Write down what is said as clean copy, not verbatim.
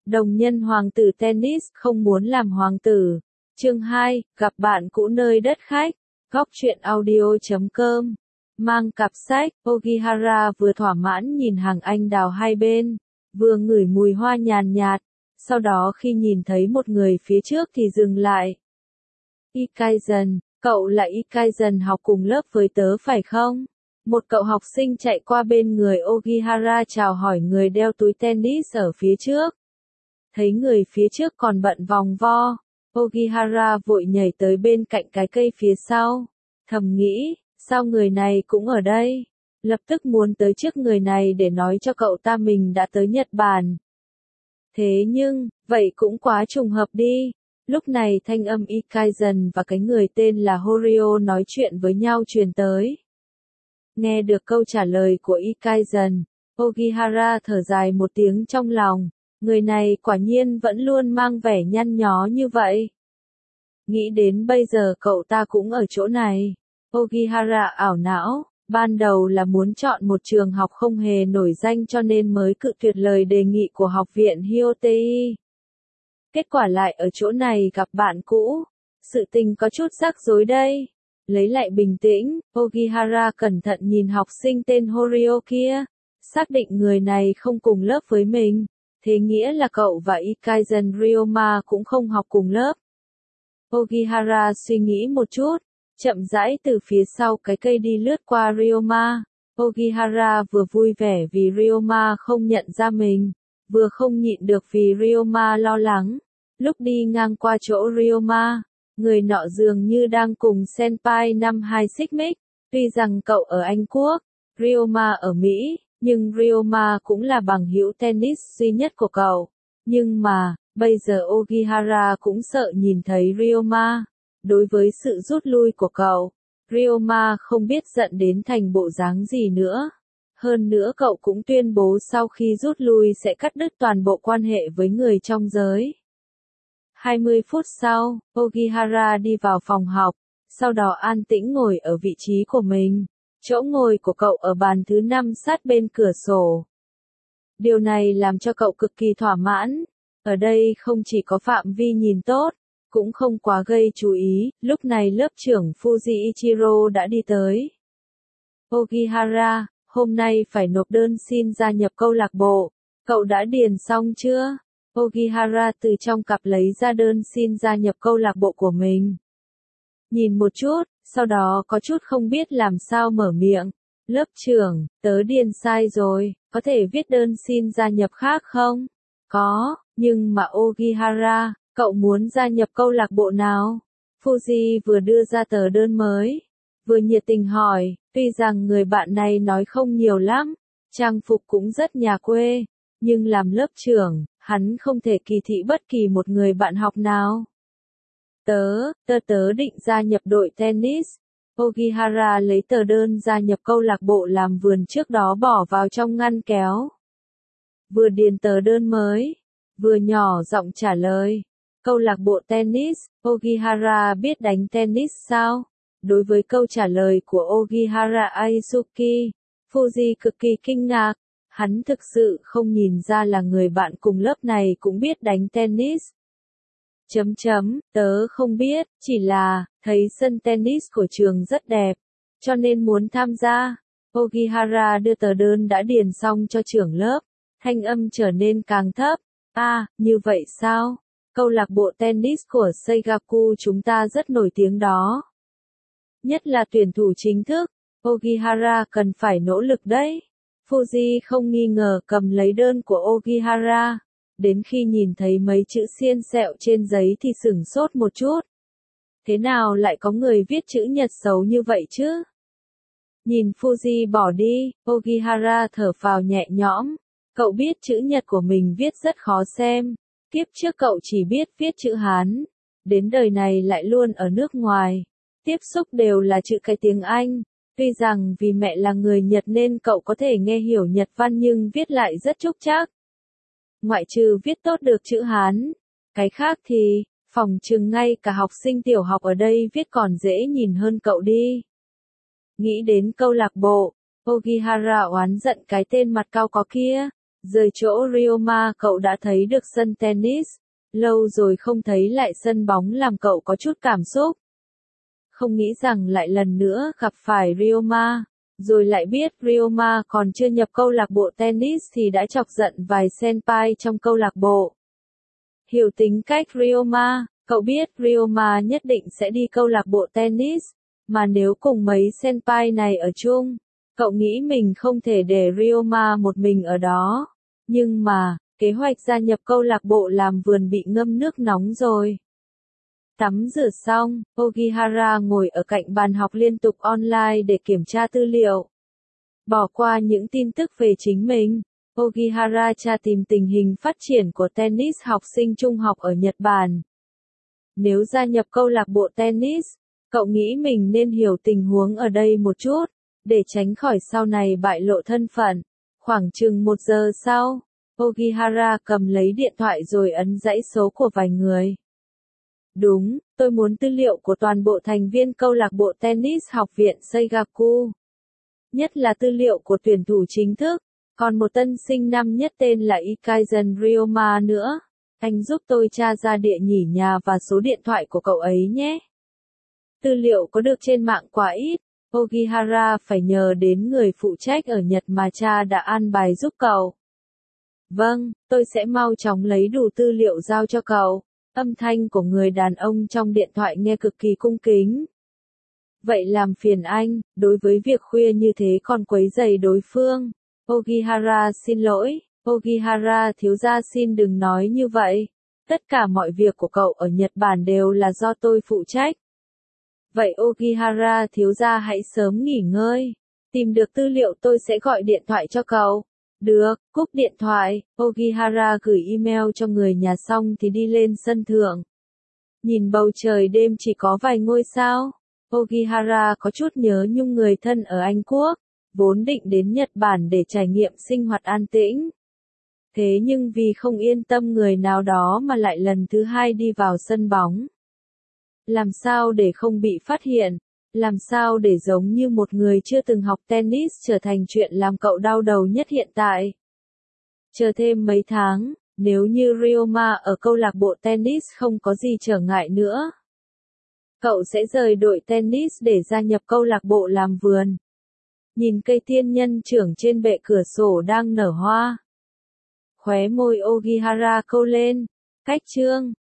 Đồng nhân hoàng tử tennis không muốn làm hoàng tử. Chương 2, gặp bạn cũ nơi đất khách. Góc truyện audio.com. Mang cặp sách, Ogihara vừa thỏa mãn nhìn hàng anh đào hai bên, vừa ngửi mùi hoa nhàn nhạt, sau đó khi nhìn thấy một người phía trước thì dừng lại. Ikaizen, cậu là Ikaizen học cùng lớp với tớ phải không? Một cậu học sinh chạy qua bên người Ogihara chào hỏi người đeo túi tennis ở phía trước. Thấy người phía trước còn bận vòng vo, Ogihara vội nhảy tới bên cạnh cái cây phía sau, thầm nghĩ, sao người này cũng ở đây? Lập tức muốn tới trước người này để nói cho cậu ta mình đã tới Nhật Bản. Thế nhưng, vậy cũng quá trùng hợp đi. Lúc này thanh âm Ikaizen và cái người tên là Horio nói chuyện với nhau truyền tới. Nghe được câu trả lời của Ikaizen, Ogihara thở dài một tiếng trong lòng, người này quả nhiên vẫn luôn mang vẻ nhăn nhó như vậy. Nghĩ đến bây giờ cậu ta cũng ở chỗ này, Ogihara ảo não, ban đầu là muốn chọn một trường học không hề nổi danh cho nên mới cự tuyệt lời đề nghị của học viện Hyotei. Kết quả lại ở chỗ này gặp bạn cũ, sự tình có chút rắc rối đây. Lấy lại bình tĩnh, Ogihara cẩn thận nhìn học sinh tên Horio kia, xác định người này không cùng lớp với mình, thế nghĩa là cậu và Ikaizen Ryoma cũng không học cùng lớp. Ogihara suy nghĩ một chút, chậm rãi từ phía sau cái cây đi lướt qua Ryoma. Ogihara vừa vui vẻ vì Ryoma không nhận ra mình, vừa không nhịn được vì Ryoma lo lắng. Lúc đi ngang qua chỗ Ryoma, người nọ dường như đang cùng senpai năm 2 xích mích. Tuy rằng cậu ở Anh Quốc, Ryoma ở Mỹ, nhưng Ryoma cũng là bằng hữu tennis duy nhất của cậu. Nhưng mà, bây giờ Ogihara cũng sợ nhìn thấy Ryoma. Đối với sự rút lui của cậu, Ryoma không biết giận đến thành bộ dáng gì nữa. Hơn nữa cậu cũng tuyên bố sau khi rút lui sẽ cắt đứt toàn bộ quan hệ với người trong giới. 20 phút sau, Ogihara đi vào phòng học, sau đó an tĩnh ngồi ở vị trí của mình. Chỗ ngồi của cậu ở bàn thứ 5 sát bên cửa sổ. Điều này làm cho cậu cực kỳ thỏa mãn. Ở đây không chỉ có phạm vi nhìn tốt, cũng không quá gây chú ý. Lúc này lớp trưởng Fuji Ichiro đã đi tới. Ogihara, hôm nay phải nộp đơn xin gia nhập câu lạc bộ. Cậu đã điền xong chưa? Ogihara từ trong cặp lấy ra đơn xin gia nhập câu lạc bộ của mình. Nhìn một chút, sau đó có chút không biết làm sao mở miệng. Lớp trưởng, tớ điền sai rồi, có thể viết đơn xin gia nhập khác không? Có, nhưng mà Ogihara, cậu muốn gia nhập câu lạc bộ nào? Fuji vừa đưa ra tờ đơn mới, vừa nhiệt tình hỏi, tuy rằng người bạn này nói không nhiều lắm, trang phục cũng rất nhà quê, nhưng làm lớp trưởng, hắn không thể kỳ thị bất kỳ một người bạn học nào. Tớ định gia nhập đội tennis. Ogihara lấy tờ đơn gia nhập câu lạc bộ làm vườn trước đó bỏ vào trong ngăn kéo. Vừa điền tờ đơn mới, vừa nhỏ giọng trả lời. Câu lạc bộ tennis, Ogihara biết đánh tennis sao? Đối với câu trả lời của Ogihara Aisuki, Fuji cực kỳ kinh ngạc. Hắn thực sự không nhìn ra là người bạn cùng lớp này cũng biết đánh tennis. Tớ không biết, chỉ là, thấy sân tennis của trường rất đẹp, cho nên muốn tham gia. Ogihara đưa tờ đơn đã điền xong cho trưởng lớp, thanh âm trở nên càng thấp. Như vậy sao? Câu lạc bộ tennis của Seigaku chúng ta rất nổi tiếng đó. Nhất là tuyển thủ chính thức, Ogihara cần phải nỗ lực đấy. Fuji không nghi ngờ cầm lấy đơn của Ogihara. Đến khi nhìn thấy mấy chữ xiên xẹo trên giấy thì sửng sốt một chút. Thế nào lại có người viết chữ nhật xấu như vậy chứ? Nhìn Fuji bỏ đi, Ogihara thở phào nhẹ nhõm. Cậu biết chữ nhật của mình viết rất khó xem. Kiếp trước cậu chỉ biết viết chữ Hán. Đến đời này lại luôn ở nước ngoài. Tiếp xúc đều là chữ cái tiếng Anh. Tuy rằng vì mẹ là người Nhật nên cậu có thể nghe hiểu Nhật văn nhưng viết lại rất trúc trác. Ngoại trừ viết tốt được chữ Hán, cái khác thì, phỏng chừng ngay cả học sinh tiểu học ở đây viết còn dễ nhìn hơn cậu đi. Nghĩ đến câu lạc bộ, Ogihara oán giận cái tên mặt cao có kia, Rời chỗ Ryoma cậu đã thấy được sân tennis. Lâu rồi không thấy lại sân bóng làm cậu có chút cảm xúc. Không nghĩ rằng lại lần nữa gặp phải Ryoma. Rồi lại biết Ryoma còn chưa nhập câu lạc bộ tennis thì đã chọc giận vài senpai trong câu lạc bộ. Hiểu tính cách Ryoma, cậu biết Ryoma nhất định sẽ đi câu lạc bộ tennis, mà nếu cùng mấy senpai này ở chung, cậu nghĩ mình không thể để Ryoma một mình ở đó. Nhưng mà, kế hoạch gia nhập câu lạc bộ làm vườn bị ngâm nước nóng rồi. Tắm rửa xong, Ogihara ngồi ở cạnh bàn học liên tục online để kiểm tra tư liệu. Bỏ qua những tin tức về chính mình, Ogihara tra tìm tình hình phát triển của tennis học sinh trung học ở Nhật Bản. Nếu gia nhập câu lạc bộ tennis, cậu nghĩ mình nên hiểu tình huống ở đây một chút, để tránh khỏi sau này bại lộ thân phận. Khoảng chừng 1 giờ sau, Ogihara cầm lấy điện thoại rồi ấn dãy số của vài người. Đúng, tôi muốn tư liệu của toàn bộ thành viên câu lạc bộ tennis học viện Seigaku. Nhất là tư liệu của tuyển thủ chính thức, còn một tân sinh năm nhất tên là Ikaizen Ryoma nữa. Anh giúp tôi tra ra địa chỉ nhà và số điện thoại của cậu ấy nhé. Tư liệu có được trên mạng quá ít, Ogihara phải nhờ đến người phụ trách ở Nhật mà cha đã an bài giúp cậu. Vâng, tôi sẽ mau chóng lấy đủ tư liệu giao cho cậu. Âm thanh của người đàn ông trong điện thoại nghe cực kỳ cung kính. Vậy làm phiền anh, đối với việc khuya như thế còn quấy rầy đối phương. Ogihara xin lỗi, Ogihara thiếu gia xin đừng nói như vậy. Tất cả mọi việc của cậu ở Nhật Bản đều là do tôi phụ trách. Vậy Ogihara thiếu gia hãy sớm nghỉ ngơi. Tìm được tư liệu tôi sẽ gọi điện thoại cho cậu. Được, cúp điện thoại, Ogihara gửi email cho người nhà xong thì đi lên sân thượng. Nhìn bầu trời đêm chỉ có vài ngôi sao, Ogihara có chút nhớ nhung người thân ở Anh Quốc, vốn định đến Nhật Bản để trải nghiệm sinh hoạt an tĩnh. Thế nhưng vì không yên tâm người nào đó mà lại lần thứ hai đi vào sân bóng. Làm sao để không bị phát hiện? Làm sao để giống như một người chưa từng học tennis trở thành chuyện làm cậu đau đầu nhất hiện tại? Chờ thêm mấy tháng, nếu như Ryoma ở câu lạc bộ tennis không có gì trở ngại nữa, cậu sẽ rời đội tennis để gia nhập câu lạc bộ làm vườn. Nhìn cây tiên nhân trưởng trên bệ cửa sổ đang nở hoa. Khóe môi Ogihara câu lên. Cách chương